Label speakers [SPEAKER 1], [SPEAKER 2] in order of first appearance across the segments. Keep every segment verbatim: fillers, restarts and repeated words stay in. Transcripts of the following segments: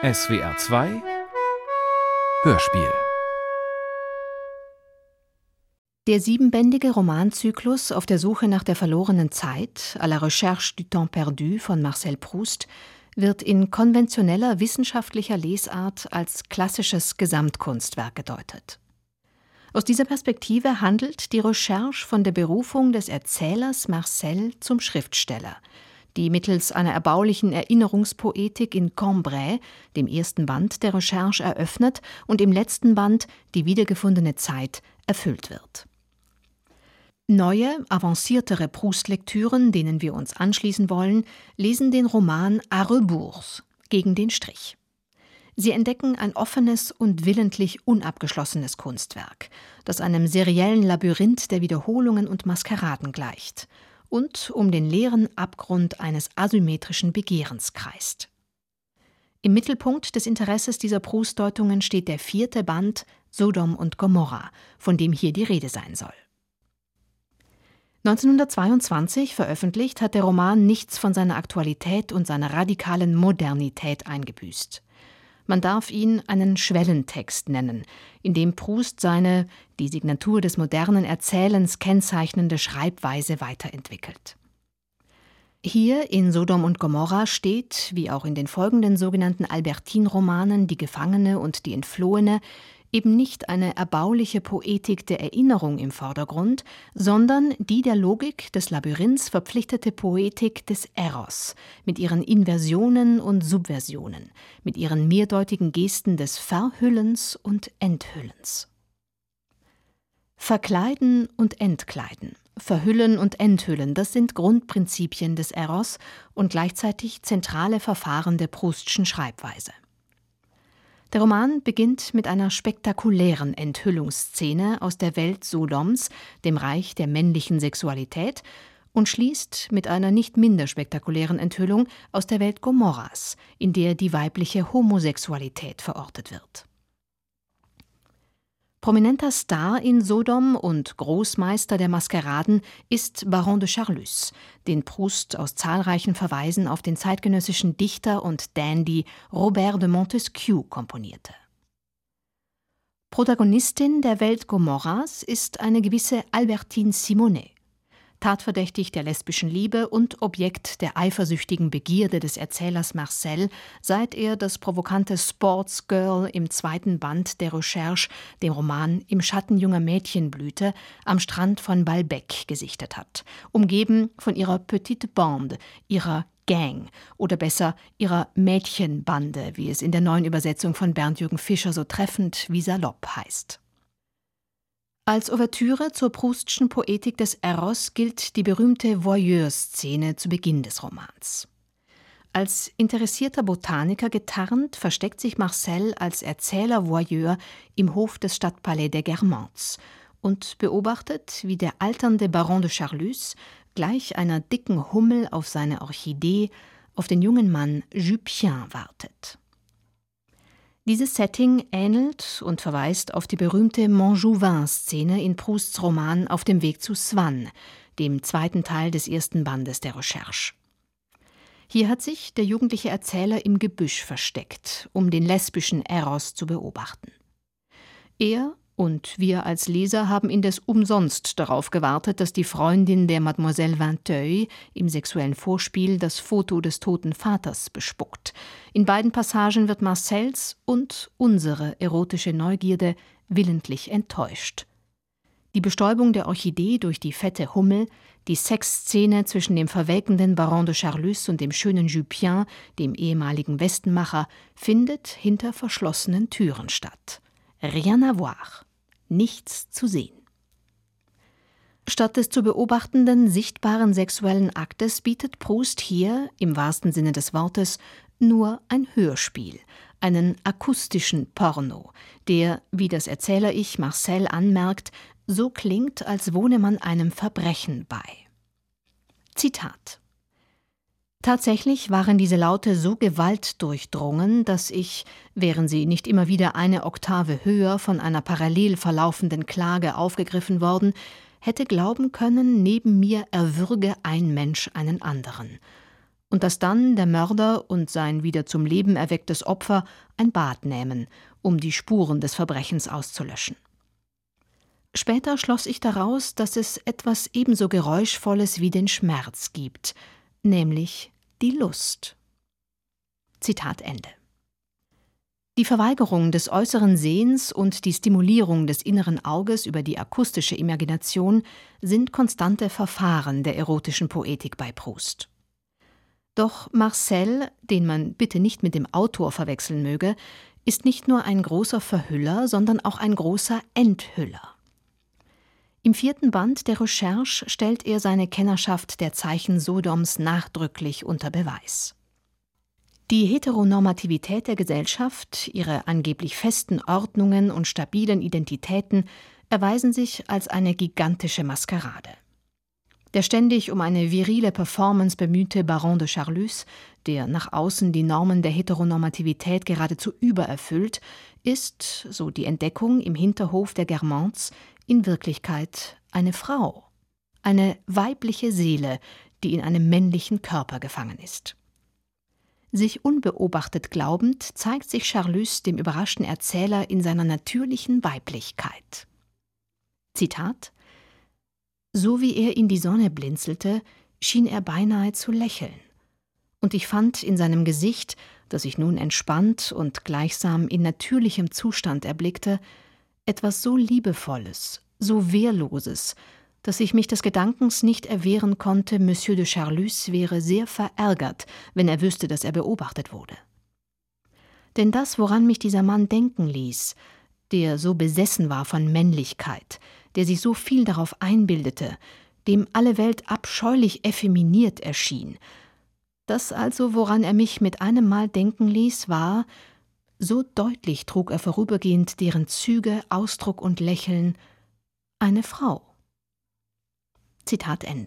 [SPEAKER 1] S W R zwei Hörspiel.
[SPEAKER 2] Der siebenbändige Romanzyklus Auf der Suche nach der verlorenen Zeit, à la recherche du temps perdu von Marcel Proust, wird in konventioneller wissenschaftlicher Lesart als klassisches Gesamtkunstwerk gedeutet. Aus dieser Perspektive handelt die Recherche von der Berufung des Erzählers Marcel zum Schriftsteller, die mittels einer erbaulichen Erinnerungspoetik in Cambrai, dem ersten Band der Recherche, eröffnet und im letzten Band, die wiedergefundene Zeit, erfüllt wird. Neue, avanciertere Proust-Lektüren, denen wir uns anschließen wollen, lesen den Roman à rebours, gegen den Strich. Sie entdecken ein offenes und willentlich unabgeschlossenes Kunstwerk, das einem seriellen Labyrinth der Wiederholungen und Maskeraden gleicht und um den leeren Abgrund eines asymmetrischen Begehrens kreist. Im Mittelpunkt des Interesses dieser Proust-Deutungen steht der vierte Band Sodom und Gomorra, von dem hier die Rede sein soll. neunzehnhundertzweiundzwanzig veröffentlicht, hat der Roman nichts von seiner Aktualität und seiner radikalen Modernität eingebüßt. Man darf ihn einen Schwellentext nennen, in dem Proust seine, die Signatur des modernen Erzählens kennzeichnende Schreibweise weiterentwickelt. Hier in Sodom und Gomorra steht, wie auch in den folgenden sogenannten Albertine-Romanen Die Gefangene und die Entflohene, eben nicht eine erbauliche Poetik der Erinnerung im Vordergrund, sondern die der Logik des Labyrinths verpflichtete Poetik des Eros, mit ihren Inversionen und Subversionen, mit ihren mehrdeutigen Gesten des Verhüllens und Enthüllens. Verkleiden und Entkleiden, Verhüllen und Enthüllen, das sind Grundprinzipien des Eros und gleichzeitig zentrale Verfahren der Proustschen Schreibweise. Der Roman beginnt mit einer spektakulären Enthüllungsszene aus der Welt Sodoms, dem Reich der männlichen Sexualität, und schließt mit einer nicht minder spektakulären Enthüllung aus der Welt Gomorras, in der die weibliche Homosexualität verortet wird. Prominenter Star in Sodom und Großmeister der Maskeraden ist Baron de Charlus, den Proust aus zahlreichen Verweisen auf den zeitgenössischen Dichter und Dandy Robert de Montesquieu komponierte. Protagonistin der Welt Gomorras ist eine gewisse Albertine Simonet, tatverdächtig der lesbischen Liebe und Objekt der eifersüchtigen Begierde des Erzählers Marcel, seit er das provokante Sportsgirl im zweiten Band der Recherche, dem Roman Im Schatten junger Mädchenblüte, am Strand von Balbec gesichtet hat, umgeben von ihrer Petite Bande, ihrer Gang oder besser ihrer Mädchenbande, wie es in der neuen Übersetzung von Bernd-Jürgen Fischer so treffend wie salopp heißt. Als Ouvertüre zur Proustschen Poetik des Eros gilt die berühmte Voyeur-Szene zu Beginn des Romans. Als interessierter Botaniker getarnt versteckt sich Marcel als Erzähler-Voyeur im Hof des Stadtpalais der Guermantes und beobachtet, wie der alternde Baron de Charlus, gleich einer dicken Hummel auf seine Orchidee, auf den jungen Mann Jupien wartet. Dieses Setting ähnelt und verweist auf die berühmte Montjouvin-Szene in Prousts Roman Auf dem Weg zu Swann, dem zweiten Teil des ersten Bandes der Recherche. Hier hat sich der jugendliche Erzähler im Gebüsch versteckt, um den lesbischen Eros zu beobachten. Er und wir als Leser haben indes umsonst darauf gewartet, dass die Freundin der Mademoiselle Vinteuil im sexuellen Vorspiel das Foto des toten Vaters bespuckt. In beiden Passagen wird Marcels und unsere erotische Neugierde willentlich enttäuscht. Die Bestäubung der Orchidee durch die fette Hummel, die Sexszene zwischen dem verwelkenden Baron de Charlus und dem schönen Jupien, dem ehemaligen Westenmacher, findet hinter verschlossenen Türen statt. Rien à voir. Nichts zu sehen. Statt des zu beobachtenden, sichtbaren sexuellen Aktes bietet Proust hier, im wahrsten Sinne des Wortes, nur ein Hörspiel, einen akustischen Porno, der, wie das Erzähler-Ich Marcel anmerkt, so klingt, als wohne man einem Verbrechen bei. Zitat: Tatsächlich waren diese Laute so gewaltdurchdrungen, dass ich, wären sie nicht immer wieder eine Oktave höher von einer parallel verlaufenden Klage aufgegriffen worden, hätte glauben können, neben mir erwürge ein Mensch einen anderen. und dass dann der Mörder und sein wieder zum Leben erwecktes Opfer ein Bad nähmen, um die Spuren des Verbrechens auszulöschen. Später schloss ich daraus, dass es etwas ebenso Geräuschvolles wie den Schmerz gibt, nämlich die Lust. Zitat Ende. Die Verweigerung des äußeren Sehens und die Stimulierung des inneren Auges über die akustische Imagination sind konstante Verfahren der erotischen Poetik bei Proust. Doch Marcel, den man bitte nicht mit dem Autor verwechseln möge, ist nicht nur ein großer Verhüller, sondern auch ein großer Enthüller. Im vierten Band der Recherche stellt er seine Kennerschaft der Zeichen Sodoms nachdrücklich unter Beweis. Die Heteronormativität der Gesellschaft, ihre angeblich festen Ordnungen und stabilen Identitäten erweisen sich als eine gigantische Maskerade. Der ständig um eine virile Performance bemühte Baron de Charlus, der nach außen die Normen der Heteronormativität geradezu übererfüllt, ist, so die Entdeckung im Hinterhof der Guermantes, in Wirklichkeit eine Frau, eine weibliche Seele, die in einem männlichen Körper gefangen ist. Sich unbeobachtet glaubend, zeigt sich Charlus dem überraschten Erzähler in seiner natürlichen Weiblichkeit. Zitat: »So wie er in die Sonne blinzelte, schien er beinahe zu lächeln. Und ich fand in seinem Gesicht, das ich nun entspannt und gleichsam in natürlichem Zustand erblickte, etwas so Liebevolles, so Wehrloses, dass ich mich des Gedankens nicht erwehren konnte, Monsieur de Charlus wäre sehr verärgert, wenn er wüsste, dass er beobachtet wurde. Denn das, woran mich dieser Mann denken ließ, der so besessen war von Männlichkeit, der sich so viel darauf einbildete, dem alle Welt abscheulich effeminiert erschien, das also, woran er mich mit einem Mal denken ließ, war, so deutlich trug er vorübergehend deren Züge, Ausdruck und Lächeln, eine Frau.« Zitat Ende.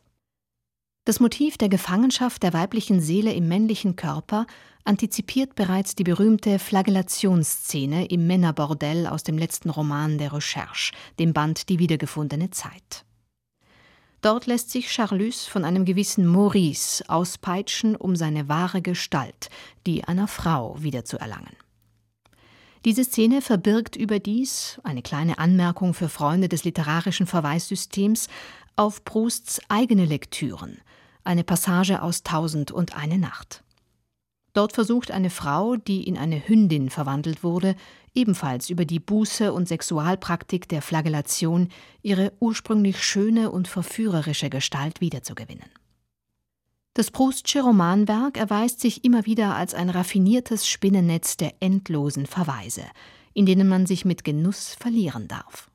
[SPEAKER 2] Das Motiv der Gefangenschaft der weiblichen Seele im männlichen Körper antizipiert bereits die berühmte Flagellationsszene im Männerbordell aus dem letzten Roman der Recherche, dem Band Die wiedergefundene Zeit. Dort lässt sich Charlus von einem gewissen Maurice auspeitschen, um seine wahre Gestalt, die einer Frau, wiederzuerlangen. Diese Szene verbirgt überdies, eine kleine Anmerkung für Freunde des literarischen Verweissystems, auf Prousts eigene Lektüren, eine Passage aus Tausend und eine Nacht. Dort versucht eine Frau, die in eine Hündin verwandelt wurde, ebenfalls über die Buße und Sexualpraktik der Flagellation ihre ursprünglich schöne und verführerische Gestalt wiederzugewinnen. Das Proustsche Romanwerk erweist sich immer wieder als ein raffiniertes Spinnennetz der endlosen Verweise, in denen man sich mit Genuss verlieren darf.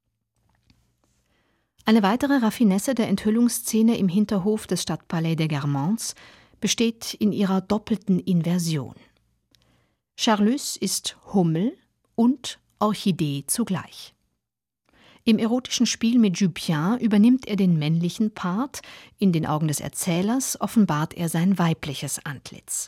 [SPEAKER 2] Eine weitere Raffinesse der Enthüllungsszene im Hinterhof des Stadtpalais der Guermantes besteht in ihrer doppelten Inversion. Charlus ist Hummel und Orchidee zugleich. Im erotischen Spiel mit Jupien übernimmt er den männlichen Part, in den Augen des Erzählers offenbart er sein weibliches Antlitz.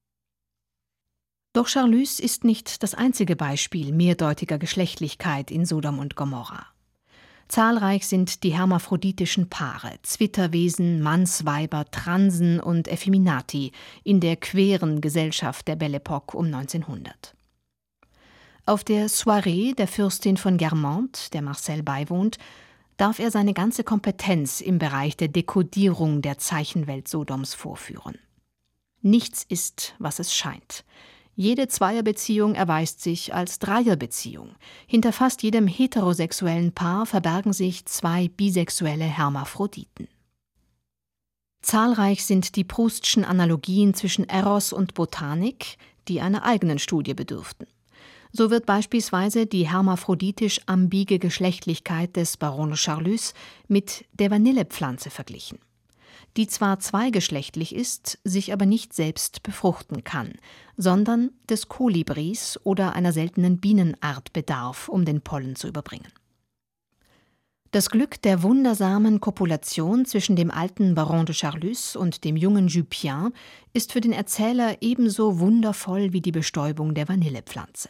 [SPEAKER 2] Doch Charlus ist nicht das einzige Beispiel mehrdeutiger Geschlechtlichkeit in Sodom und Gomorra. Zahlreich sind die hermaphroditischen Paare, Zwitterwesen, Mannsweiber, Transen und Effeminati in der queeren Gesellschaft der Belle Époque um neunzehnhundert. Auf der Soirée der Fürstin von Guermantes, der Marcel beiwohnt, darf er seine ganze Kompetenz im Bereich der Dekodierung der Zeichenwelt Sodoms vorführen. Nichts ist, was es scheint. Jede Zweierbeziehung erweist sich als Dreierbeziehung. Hinter fast jedem heterosexuellen Paar verbergen sich zwei bisexuelle Hermaphroditen. Zahlreich sind die Proustschen Analogien zwischen Eros und Botanik, die einer eigenen Studie bedürften. So wird beispielsweise die hermaphroditisch ambige Geschlechtlichkeit des Baron de Charlus mit der Vanillepflanze verglichen, die zwar zweigeschlechtlich ist, sich aber nicht selbst befruchten kann, sondern des Kolibris oder einer seltenen Bienenart bedarf, um den Pollen zu überbringen. Das Glück der wundersamen Kopulation zwischen dem alten Baron de Charlus und dem jungen Jupien ist für den Erzähler ebenso wundervoll wie die Bestäubung der Vanillepflanze.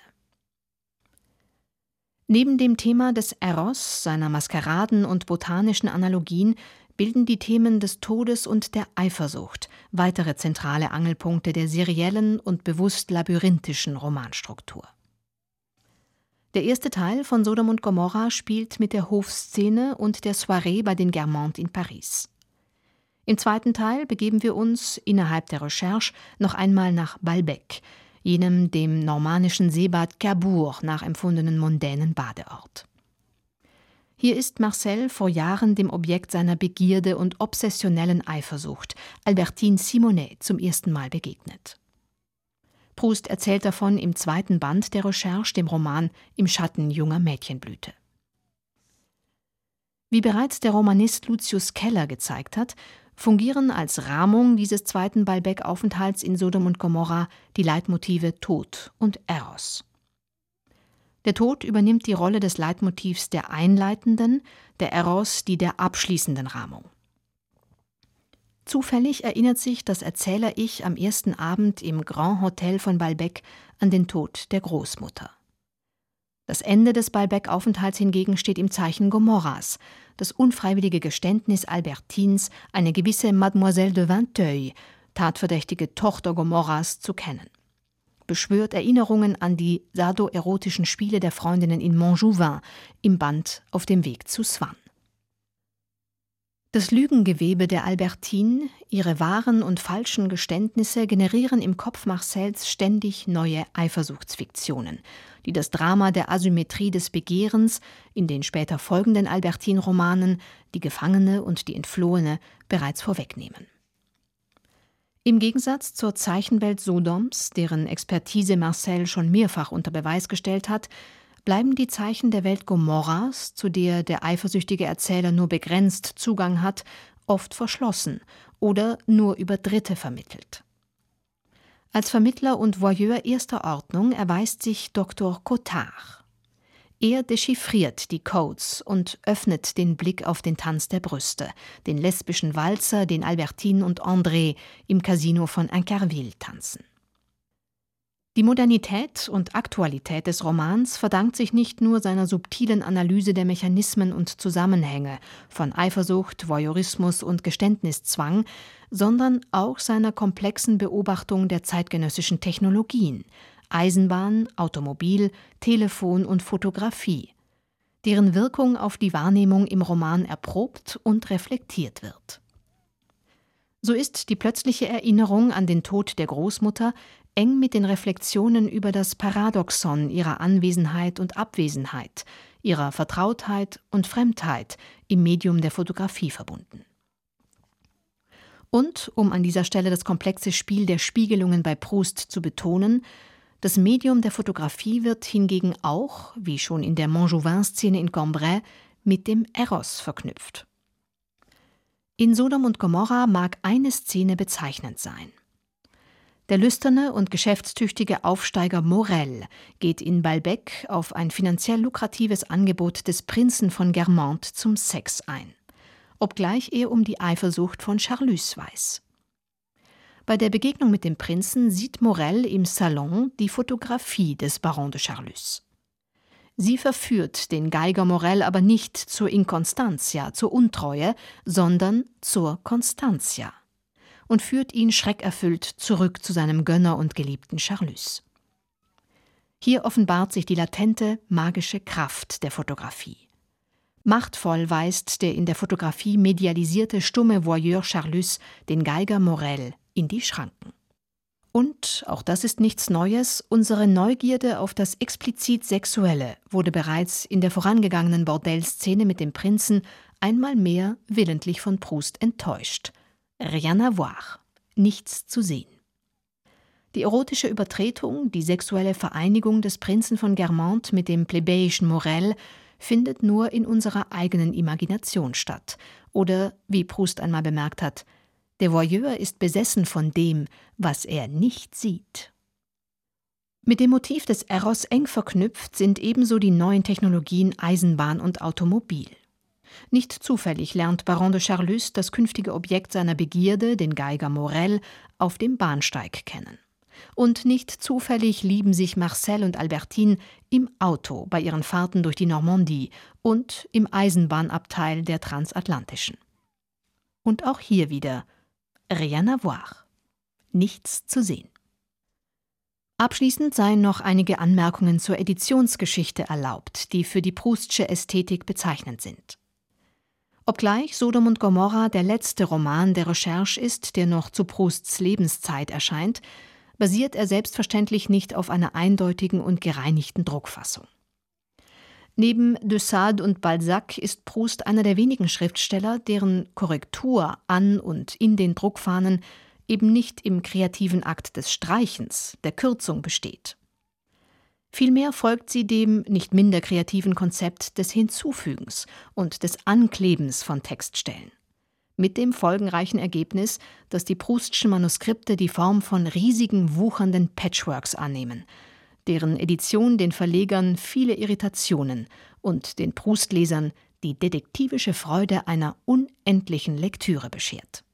[SPEAKER 2] Neben dem Thema des Eros, seiner Maskeraden und botanischen Analogien bilden die Themen des Todes und der Eifersucht weitere zentrale Angelpunkte der seriellen und bewusst labyrinthischen Romanstruktur. Der erste Teil von Sodom und Gomorra spielt mit der Hofszene und der Soirée bei den Guermantes in Paris. Im zweiten Teil begeben wir uns innerhalb der Recherche noch einmal nach Balbec, jenem dem normannischen Seebad Cabourg nachempfundenen mondänen Badeort. Hier ist Marcel vor Jahren dem Objekt seiner Begierde und obsessionellen Eifersucht, Albertine Simonet, zum ersten Mal begegnet. Proust erzählt davon im zweiten Band der Recherche, dem Roman Im Schatten junger Mädchenblüte. Wie bereits der Romanist Lucius Keller gezeigt hat, fungieren als Rahmung dieses zweiten Balbec-Aufenthalts in Sodom und Gomorra die Leitmotive Tod und Eros. Der Tod übernimmt die Rolle des Leitmotivs der einleitenden, der Eros die der abschließenden Rahmung. Zufällig erinnert sich das Erzähler-Ich am ersten Abend im Grand Hotel von Balbec an den Tod der Großmutter. Das Ende des Balbec-Aufenthalts hingegen steht im Zeichen Gomorras, das unfreiwillige Geständnis Albertines, eine gewisse Mademoiselle de Vinteuil, tatverdächtige Tochter Gomorras, zu kennen. Beschwört Erinnerungen an die sadoerotischen Spiele der Freundinnen in Montjouvin im Band Auf dem Weg zu Swann. Das Lügengewebe der Albertine, ihre wahren und falschen Geständnisse generieren im Kopf Marcels ständig neue Eifersuchtsfiktionen, die das Drama der Asymmetrie des Begehrens in den später folgenden Albertine-Romanen Die Gefangene und die Entflohene bereits vorwegnehmen. Im Gegensatz zur Zeichenwelt Sodoms, deren Expertise Marcel schon mehrfach unter Beweis gestellt hat, bleiben die Zeichen der Welt Gomorras, zu der der eifersüchtige Erzähler nur begrenzt Zugang hat, oft verschlossen oder nur über Dritte vermittelt. Als Vermittler und Voyeur erster Ordnung erweist sich Doktor Cottard. Er dechiffriert die Codes und öffnet den Blick auf den Tanz der Brüste, den lesbischen Walzer, den Albertine und André im Casino von Incarville tanzen. Die Modernität und Aktualität des Romans verdankt sich nicht nur seiner subtilen Analyse der Mechanismen und Zusammenhänge von Eifersucht, Voyeurismus und Geständniszwang, sondern auch seiner komplexen Beobachtung der zeitgenössischen Technologien, Eisenbahn, Automobil, Telefon und Fotografie, deren Wirkung auf die Wahrnehmung im Roman erprobt und reflektiert wird. So ist die plötzliche Erinnerung an den Tod der Großmutter eng mit den Reflexionen über das Paradoxon ihrer Anwesenheit und Abwesenheit, ihrer Vertrautheit und Fremdheit im Medium der Fotografie verbunden. Und, um an dieser Stelle das komplexe Spiel der Spiegelungen bei Proust zu betonen, das Medium der Fotografie wird hingegen auch, wie schon in der Montjouvin-Szene in Cambrai, mit dem Eros verknüpft. In Sodom und Gomorra mag eine Szene bezeichnend sein. Der lüsterne und geschäftstüchtige Aufsteiger Morel geht in Balbec auf ein finanziell lukratives Angebot des Prinzen von Guermantes zum Sex ein, obgleich er um die Eifersucht von Charlus weiß. Bei der Begegnung mit dem Prinzen sieht Morel im Salon die Fotografie des Baron de Charlus. Sie verführt den Geiger Morel aber nicht zur Inconstantia, zur Untreue, sondern zur Constantia und führt ihn schreckerfüllt zurück zu seinem Gönner und geliebten Charlus. Hier offenbart sich die latente, magische Kraft der Fotografie. Machtvoll weist der in der Fotografie medialisierte stumme Voyeur Charlus den Geiger Morel in die Schranken. Und, auch das ist nichts Neues, unsere Neugierde auf das explizit Sexuelle wurde bereits in der vorangegangenen Bordellszene mit dem Prinzen einmal mehr willentlich von Proust enttäuscht. Rien à voir, nichts zu sehen. Die erotische Übertretung, die sexuelle Vereinigung des Prinzen von Guermantes mit dem plebejischen Morel findet nur in unserer eigenen Imagination statt. Oder, wie Proust einmal bemerkt hat, der Voyeur ist besessen von dem, was er nicht sieht. Mit dem Motiv des Eros eng verknüpft sind ebenso die neuen Technologien Eisenbahn und Automobil. Nicht zufällig lernt Baron de Charlus das künftige Objekt seiner Begierde, den Geiger Morel, auf dem Bahnsteig kennen. Und nicht zufällig lieben sich Marcel und Albertine im Auto bei ihren Fahrten durch die Normandie und im Eisenbahnabteil der Transatlantischen. Und auch hier wieder rien à voir. Nichts zu sehen. Abschließend seien noch einige Anmerkungen zur Editionsgeschichte erlaubt, die für die Proustsche Ästhetik bezeichnend sind. Obgleich Sodom und Gomorra der letzte Roman der Recherche ist, der noch zu Prousts Lebenszeit erscheint, basiert er selbstverständlich nicht auf einer eindeutigen und gereinigten Druckfassung. Neben de Sade und Balzac ist Proust einer der wenigen Schriftsteller, deren Korrektur an und in den Druckfahnen eben nicht im kreativen Akt des Streichens, der Kürzung besteht. Vielmehr folgt sie dem nicht minder kreativen Konzept des Hinzufügens und des Anklebens von Textstellen. Mit dem folgenreichen Ergebnis, dass die Proustschen Manuskripte die Form von riesigen, wuchernden Patchworks annehmen, deren Edition den Verlegern viele Irritationen und den Proustlesern die detektivische Freude einer unendlichen Lektüre beschert.